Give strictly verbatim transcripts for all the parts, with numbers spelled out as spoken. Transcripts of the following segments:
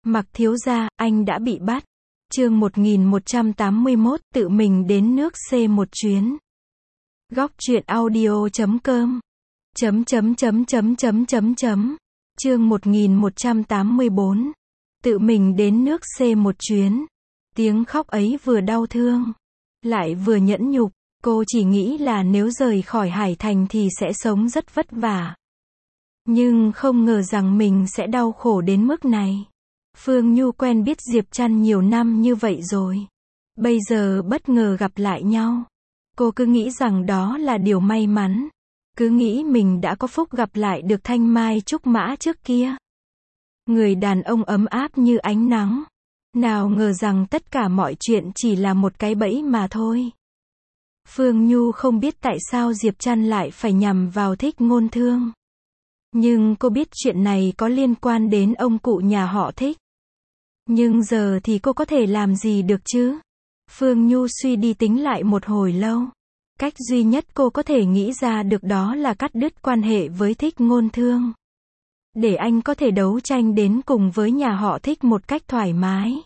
Mặc thiếu gia, anh đã bị bắt. Chương một nghìn một trăm tám mươi mốt, tự mình đến nước C một chuyến. Góc truyện audio chấm com. Chấm chấm chấm chấm chấm chấm chấm. Chương một nghìn một trăm tám mươi bốn. Tự mình đến nước C một chuyến. Tiếng khóc ấy vừa đau thương, lại vừa nhẫn nhục. Cô chỉ nghĩ là nếu rời khỏi Hải Thành thì sẽ sống rất vất vả. Nhưng không ngờ rằng mình sẽ đau khổ đến mức này. Phương Nhu quen biết Diệp Trăn nhiều năm như vậy rồi. Bây giờ bất ngờ gặp lại nhau. Cô cứ nghĩ rằng đó là điều may mắn. Cứ nghĩ mình đã có phúc gặp lại được thanh mai trúc mã trước kia. Người đàn ông ấm áp như ánh nắng. Nào ngờ rằng tất cả mọi chuyện chỉ là một cái bẫy mà thôi. Phương Nhu không biết tại sao Diệp Trăn lại phải nhằm vào Thích Ngôn Thương. Nhưng cô biết chuyện này có liên quan đến ông cụ nhà họ Thích. Nhưng giờ thì cô có thể làm gì được chứ? Phương Nhu suy đi tính lại một hồi lâu. Cách duy nhất cô có thể nghĩ ra được đó là cắt đứt quan hệ với Thích Ngôn Thương. Để anh có thể đấu tranh đến cùng với nhà họ Thích một cách thoải mái.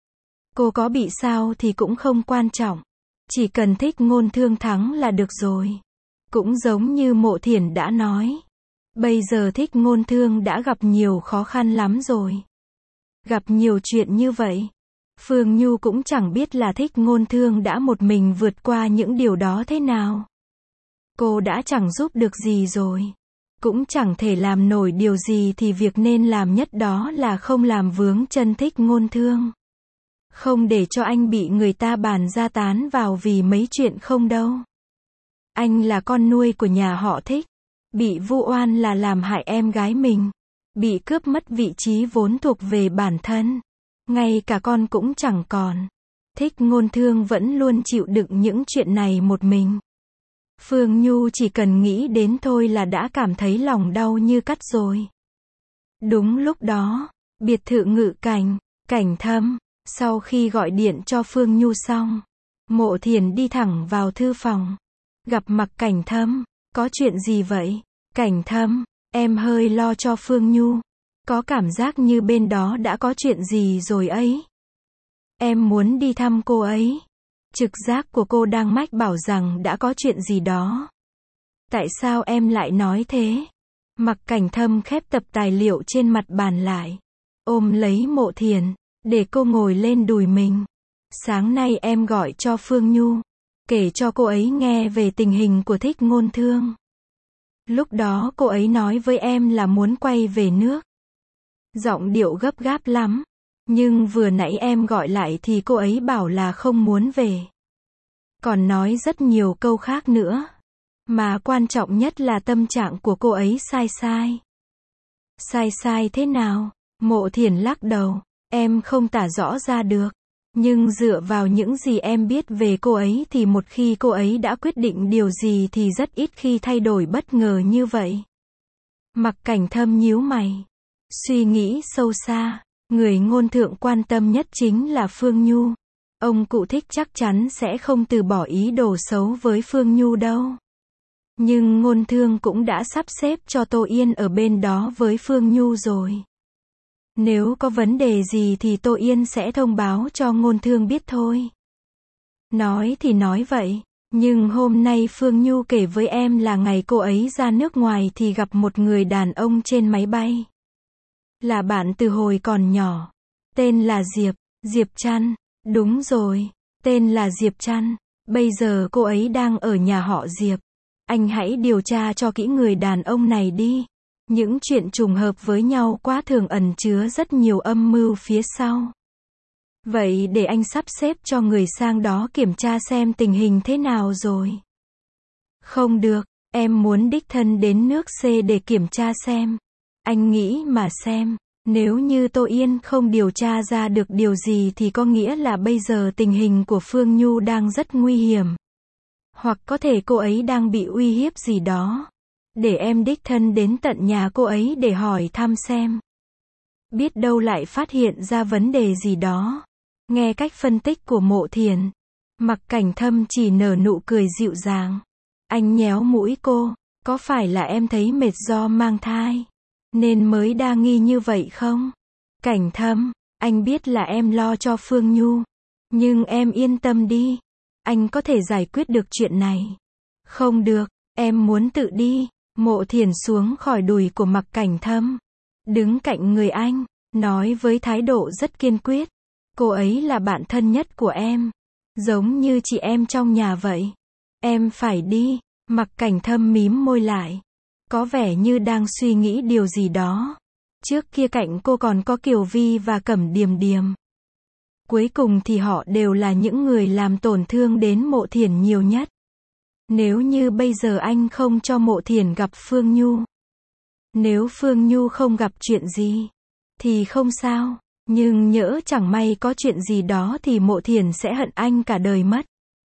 Cô có bị sao thì cũng không quan trọng. Chỉ cần Thích Ngôn Thương thắng là được rồi. Cũng giống như Mộ Thiển đã nói. Bây giờ Thích Ngôn Thương đã gặp nhiều khó khăn lắm rồi. Gặp nhiều chuyện như vậy. Phương Nhu cũng chẳng biết là Thích Ngôn Thương đã một mình vượt qua những điều đó thế nào. Cô đã chẳng giúp được gì rồi. Cũng chẳng thể làm nổi điều gì thì việc nên làm nhất đó là không làm vướng chân Thích Ngôn Thương. Không để cho anh bị người ta bàn ra tán vào vì mấy chuyện không đâu. Anh là con nuôi của nhà họ Thích. Bị vu oan là làm hại em gái mình. Bị cướp mất vị trí vốn thuộc về bản thân. Ngay cả con cũng chẳng còn. Thích Ngôn Thương vẫn luôn chịu đựng những chuyện này một mình. Phương Nhu chỉ cần nghĩ đến thôi là đã cảm thấy lòng đau như cắt rồi. Đúng lúc đó, biệt thự Ngự Cảnh, Cảnh Thâm, sau khi gọi điện cho Phương Nhu xong, Mộ Thiển đi thẳng vào thư phòng. Gặp mặt Cảnh Thâm, có chuyện gì vậy? Cảnh Thâm, em hơi lo cho Phương Nhu. Có cảm giác như bên đó đã có chuyện gì rồi ấy. Em muốn đi thăm cô ấy. Trực giác của cô đang mách bảo rằng đã có chuyện gì đó. Tại sao em lại nói thế? Mặc Cảnh Thâm khép tập tài liệu trên mặt bàn lại. Ôm lấy Mộ Thiển, để cô ngồi lên đùi mình. Sáng nay em gọi cho Phương Nhu. Kể cho cô ấy nghe về tình hình của Thích Ngôn Thương. Lúc đó cô ấy nói với em là muốn quay về nước. Giọng điệu gấp gáp lắm. Nhưng vừa nãy em gọi lại thì cô ấy bảo là không muốn về. Còn nói rất nhiều câu khác nữa. Mà quan trọng nhất là tâm trạng của cô ấy sai sai. Sai sai thế nào? Mộ Thiển lắc đầu. Em không tả rõ ra được. Nhưng dựa vào những gì em biết về cô ấy thì một khi cô ấy đã quyết định điều gì thì rất ít khi thay đổi bất ngờ như vậy. Mặc Cảnh Thâm nhíu mày. Suy nghĩ sâu xa. Người Ngôn Thượng quan tâm nhất chính là Phương Nhu. Ông cụ Thích chắc chắn sẽ không từ bỏ ý đồ xấu với Phương Nhu đâu. Nhưng Ngôn Thương cũng đã sắp xếp cho Tô Yên ở bên đó với Phương Nhu rồi. Nếu có vấn đề gì thì Tô Yên sẽ thông báo cho Ngôn Thương biết thôi. Nói thì nói vậy, nhưng hôm nay Phương Nhu kể với em là ngày cô ấy ra nước ngoài thì gặp một người đàn ông trên máy bay. Là bạn từ hồi còn nhỏ. Tên là Diệp, Diệp Trăn. Đúng rồi, tên là Diệp Trăn. Bây giờ cô ấy đang ở nhà họ Diệp. Anh hãy điều tra cho kỹ người đàn ông này đi. Những chuyện trùng hợp với nhau quá thường ẩn chứa rất nhiều âm mưu phía sau. Vậy để anh sắp xếp cho người sang đó kiểm tra xem tình hình thế nào rồi. Không được, em muốn đích thân đến nước C để kiểm tra xem. Anh nghĩ mà xem, nếu như Tô Yên không điều tra ra được điều gì thì có nghĩa là bây giờ tình hình của Phương Nhu đang rất nguy hiểm. Hoặc có thể cô ấy đang bị uy hiếp gì đó. Để em đích thân đến tận nhà cô ấy để hỏi thăm xem. Biết đâu lại phát hiện ra vấn đề gì đó. Nghe cách phân tích của Mộ Thiển, Mặc Cảnh Thâm chỉ nở nụ cười dịu dàng. Anh nhéo mũi cô. Có phải là em thấy mệt do mang thai nên mới đa nghi như vậy không? Cảnh Thâm, Anh biết là em lo cho Phương Nhu. Nhưng em yên tâm đi. Anh có thể giải quyết được chuyện này. Không được, em muốn tự đi. Mộ Thiển xuống khỏi đùi của Mặc Cảnh Thâm. Đứng cạnh người anh, nói với thái độ rất kiên quyết. Cô ấy là bạn thân nhất của em. Giống như chị em trong nhà vậy. Em phải đi. Mặc Cảnh Thâm mím môi lại. Có vẻ như đang suy nghĩ điều gì đó. Trước kia cạnh cô còn có Kiều Vi và Cẩm Điềm Điềm. Cuối cùng thì họ đều là những người làm tổn thương đến Mộ Thiển nhiều nhất. Nếu như bây giờ anh không cho Mộ Thiển gặp Phương Nhu. Nếu Phương Nhu không gặp chuyện gì, thì không sao. Nhưng nhỡ chẳng may có chuyện gì đó thì Mộ Thiển sẽ hận anh cả đời mất.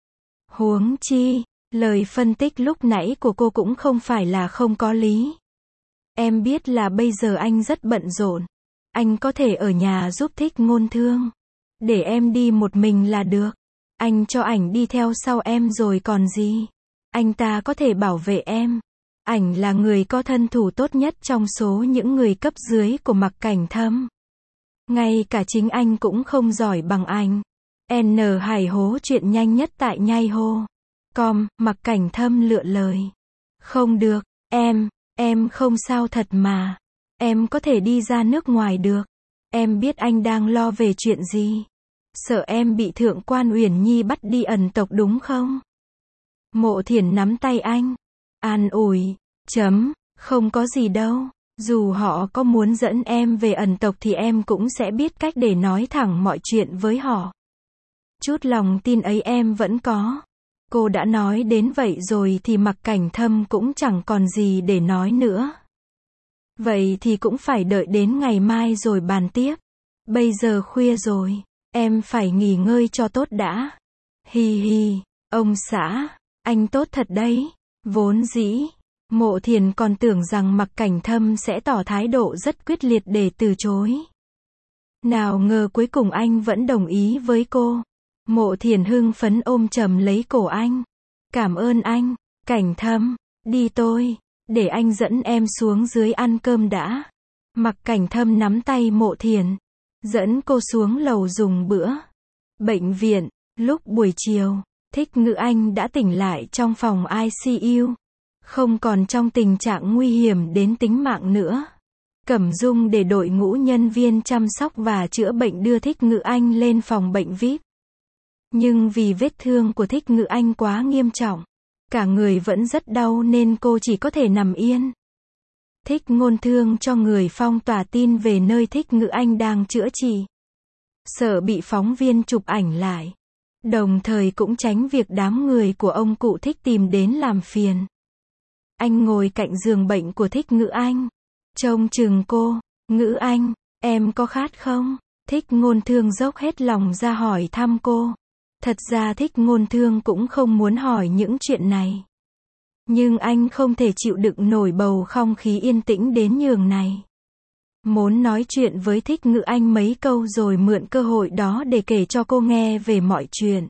Huống chi, lời phân tích lúc nãy của cô cũng không phải là không có lý. Em biết là bây giờ anh rất bận rộn. Anh có thể ở nhà giúp Thích Ngôn Thương. Để em đi một mình là được. Anh cho ảnh đi theo sau em rồi còn gì. Anh ta có thể bảo vệ em. Ảnh là người có thân thủ tốt nhất trong số những người cấp dưới của Mặc Cảnh Thâm. Ngay cả chính anh cũng không giỏi bằng anh. N Hải hố chuyện nhanh nhất tại nhai hô. Com, Mặc Cảnh Thâm lựa lời. Không được, em, em không sao thật mà. Em có thể đi ra nước ngoài được. Em biết anh đang lo về chuyện gì. Sợ em bị Thượng quan Uyển Nhi bắt đi ẩn tộc đúng không? Mộ Thiển nắm tay anh. An ủi. Chấm, không có gì đâu. Dù họ có muốn dẫn em về ẩn tộc thì em cũng sẽ biết cách để nói thẳng mọi chuyện với họ. Chút lòng tin ấy em vẫn có. Cô đã nói đến vậy rồi thì Mặc Cảnh Thâm cũng chẳng còn gì để nói nữa. Vậy thì cũng phải đợi đến ngày mai rồi bàn tiếp. Bây giờ khuya rồi, em phải nghỉ ngơi cho tốt đã. Hi hi, ông xã, anh tốt thật đấy. Vốn dĩ, Mộ Thiển còn tưởng rằng Mặc Cảnh Thâm sẽ tỏ thái độ rất quyết liệt để từ chối. Nào ngờ cuối cùng anh vẫn đồng ý với cô. Mộ Thiển hưng phấn ôm chầm lấy cổ anh. Cảm ơn anh, Cảnh Thâm, đi tôi, để anh dẫn em xuống dưới ăn cơm đã. Mặc Cảnh Thâm nắm tay Mộ Thiển, dẫn cô xuống lầu dùng bữa. Bệnh viện, lúc buổi chiều, Thích Ngữ Anh đã tỉnh lại trong phòng I C U. Không còn trong tình trạng nguy hiểm đến tính mạng nữa. Cẩm Dung để đội ngũ nhân viên chăm sóc và chữa bệnh đưa Thích Ngữ Anh lên phòng bệnh vi ai pi. Nhưng vì vết thương của Thích Ngữ Anh quá nghiêm trọng, cả người vẫn rất đau nên cô chỉ có thể nằm yên. Thích Ngôn Thương cho người phong tỏa tin về nơi Thích Ngữ Anh đang chữa trị. Sợ bị phóng viên chụp ảnh lại. Đồng thời cũng tránh việc đám người của ông cụ Thích tìm đến làm phiền. Anh ngồi cạnh giường bệnh của Thích Ngữ Anh. Trông chừng cô. Ngữ Anh, em có khát không? Thích Ngôn Thương dốc hết lòng ra hỏi thăm cô. Thật ra Thích Ngôn Thương cũng không muốn hỏi những chuyện này. Nhưng anh không thể chịu đựng nổi bầu không khí yên tĩnh đến nhường này. Muốn nói chuyện với Thích Ngữ Anh mấy câu rồi mượn cơ hội đó để kể cho cô nghe về mọi chuyện.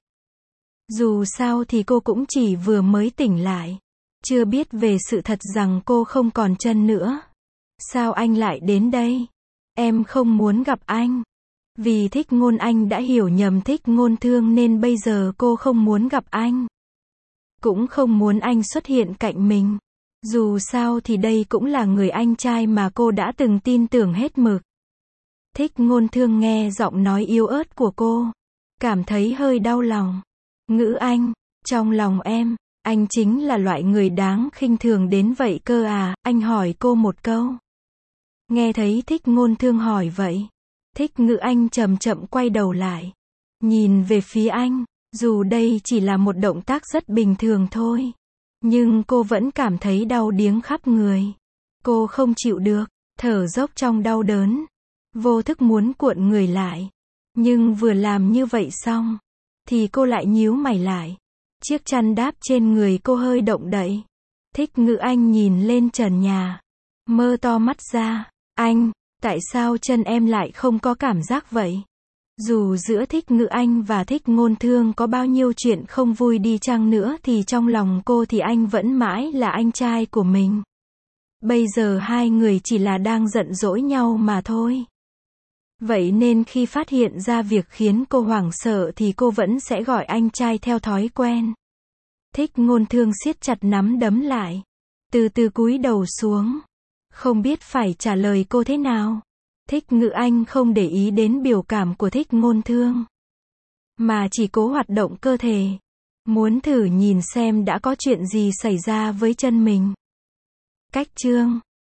Dù sao thì cô cũng chỉ vừa mới tỉnh lại. Chưa biết về sự thật rằng cô không còn chân nữa. Sao anh lại đến đây? Em không muốn gặp anh. Vì Thích Ngôn Anh đã hiểu nhầm Thích Ngôn Thương nên bây giờ cô không muốn gặp anh. Cũng không muốn anh xuất hiện cạnh mình. Dù sao thì đây cũng là người anh trai mà cô đã từng tin tưởng hết mực. Thích Ngôn Thương nghe giọng nói yếu ớt của cô. Cảm thấy hơi đau lòng. Ngữ Anh, trong lòng em, anh chính là loại người đáng khinh thường đến vậy cơ à, anh hỏi cô một câu. Nghe thấy Thích Ngôn Thương hỏi vậy. Thích Ngữ Anh chậm chậm quay đầu lại. Nhìn về phía anh, dù đây chỉ là một động tác rất bình thường thôi. Nhưng cô vẫn cảm thấy đau điếng khắp người. Cô không chịu được, thở dốc trong đau đớn. Vô thức muốn cuộn người lại. Nhưng vừa làm như vậy xong, thì cô lại nhíu mày lại. Chiếc chăn đáp trên người cô hơi động đậy. Thích Ngữ Anh nhìn lên trần nhà. Mơ to mắt ra. Anh, tại sao chân em lại không có cảm giác vậy? Dù giữa Thích Ngữ Anh và Thích Ngôn Thương có bao nhiêu chuyện không vui đi chăng nữa thì trong lòng cô thì anh vẫn mãi là anh trai của mình. Bây giờ hai người chỉ là đang giận dỗi nhau mà thôi. Vậy nên khi phát hiện ra việc khiến cô hoảng sợ thì cô vẫn sẽ gọi anh trai theo thói quen. Thích Ngôn Thương siết chặt nắm đấm lại. Từ từ cúi đầu xuống. Không biết phải trả lời cô thế nào. Thích Ngự Anh không để ý đến biểu cảm của Thích Ngôn Thương. Mà chỉ cố hoạt động cơ thể. Muốn thử nhìn xem đã có chuyện gì xảy ra với chân mình. Cách chương